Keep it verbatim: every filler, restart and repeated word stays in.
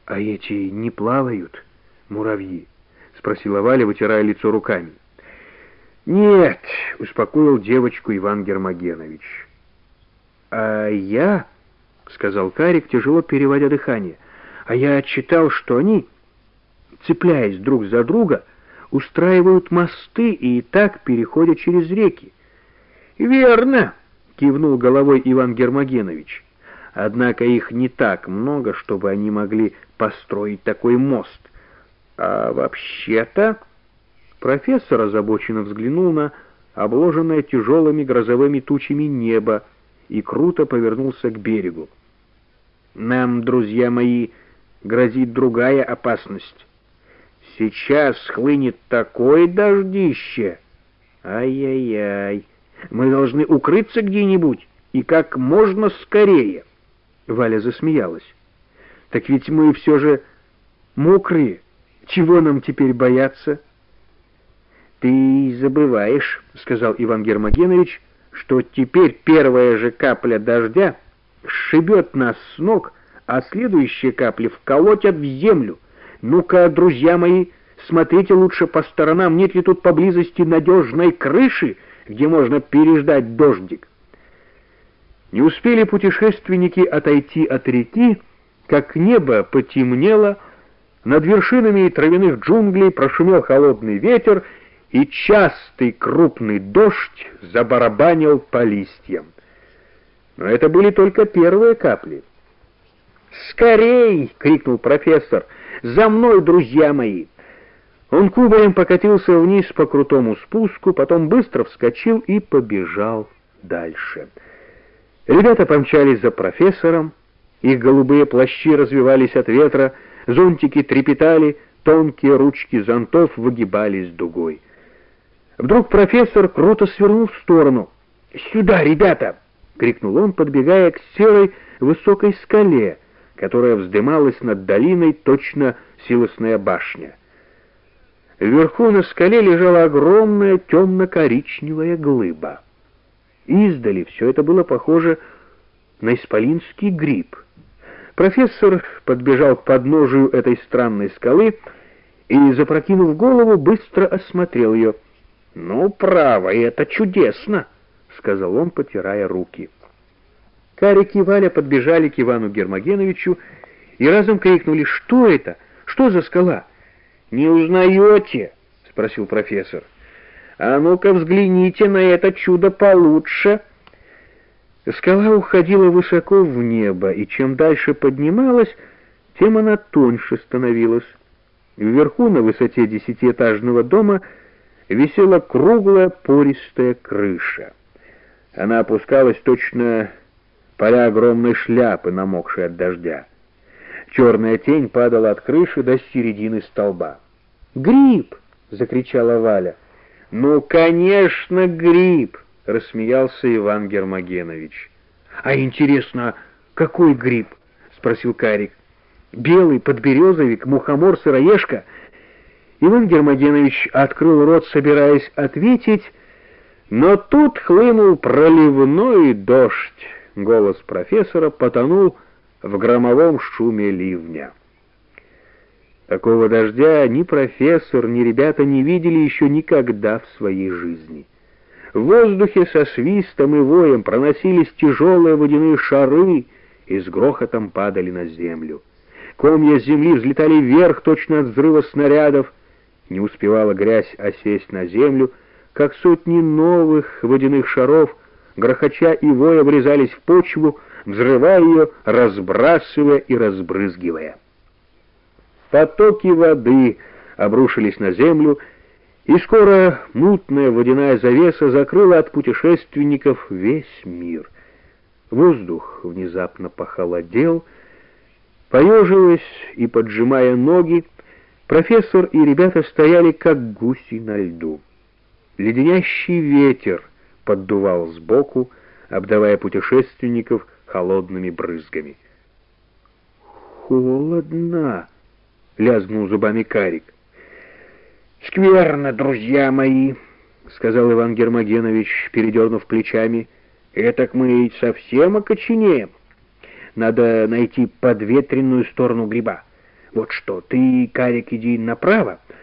«А эти не плавают, муравьи?» — спросила Валя, вытирая лицо руками. «Нет», — успокоил девочку Иван Гермогенович. «А я...» — сказал Карик, тяжело переводя дыхание. «А я читал, что они, цепляясь друг за друга, устраивают мосты и так переходят через реки». «Верно», — кивнул головой Иван Гермогенович. «Однако их не так много, чтобы они могли построить такой мост. А вообще-то...» Профессор озабоченно взглянул на обложенное тяжелыми грозовыми тучами небо и круто повернулся к берегу. «Нам, друзья мои, грозит другая опасность. Сейчас хлынет такое дождище! Ай-яй-яй! Мы должны укрыться где-нибудь и как можно скорее!» Валя засмеялась. «Так ведь мы все же мокрые. Чего нам теперь бояться?» «Ты забываешь, — сказал Иван Гермогенович, — что теперь первая же капля дождя сшибет нас с ног, а следующие капли вколотят в землю. Ну-ка, друзья мои, смотрите лучше по сторонам, нет ли тут поблизости надежной крыши, где можно переждать дождик». Не успели путешественники отойти от реки, как небо потемнело, над вершинами травяных джунглей прошумел холодный ветер, и частый крупный дождь забарабанил по листьям. Но это были только первые капли. «Скорей!» — крикнул профессор. «За мной, друзья мои!» Он кубарем покатился вниз по крутому спуску, потом быстро вскочил и побежал дальше. Ребята помчались за профессором, их голубые плащи развивались от ветра, зонтики трепетали, тонкие ручки зонтов выгибались дугой. Вдруг профессор круто свернул в сторону. «Сюда, ребята!» — крикнул он, подбегая к серой высокой скале, которая вздымалась над долиной, точно силосная башня. Вверху на скале лежала огромная темно-коричневая глыба. Издали все это было похоже на исполинский гриб. Профессор подбежал к подножию этой странной скалы и, запрокинув голову, быстро осмотрел ее. «Ну, право, это чудесно!» — сказал он, потирая руки. Карик и Валя подбежали к Ивану Гермогеновичу и разом крикнули: «Что это? Что за скала?» «Не узнаете?» — спросил профессор. «А ну-ка взгляните на это чудо получше». Скала уходила высоко в небо, и чем дальше поднималась, тем она тоньше становилась. Вверху, на высоте десятиэтажного дома, висела круглая пористая крыша. Она опускалась точно поля огромной шляпы, намокшей от дождя. Черная тень падала от крыши до середины столба. «Гриб!» — закричала Валя. «Ну, конечно, гриб!» — рассмеялся Иван Гермогенович. «А интересно, какой гриб?» — спросил Карик. «Белый подберезовик, мухомор, сыроежка?» Иван Гермогенович открыл рот, собираясь ответить, но тут хлынул проливной дождь. Голос профессора потонул в громовом шуме ливня. Такого дождя ни профессор, ни ребята не видели еще никогда в своей жизни. В воздухе со свистом и воем проносились тяжелые водяные шары и с грохотом падали на землю. Комья земли взлетали вверх точно от взрыва снарядов. Не успевала грязь осесть на землю, как сотни новых водяных шаров, грохоча и воя, врезались в почву, взрывая ее, разбрасывая и разбрызгивая. Потоки воды обрушились на землю, и скоро мутная водяная завеса закрыла от путешественников весь мир. Воздух внезапно похолодел. Поеживаясь и поджимая ноги, профессор и ребята стояли как гуси на льду. Леденящий ветер поддувал сбоку, обдавая путешественников холодными брызгами. «Холодно!» — лязгнул зубами Карик. «Скверно, друзья мои!» — сказал Иван Гермогенович, передернув плечами. «Этак мы совсем окоченеем. Надо найти подветренную сторону гриба. Вот что, ты, Карик, иди направо,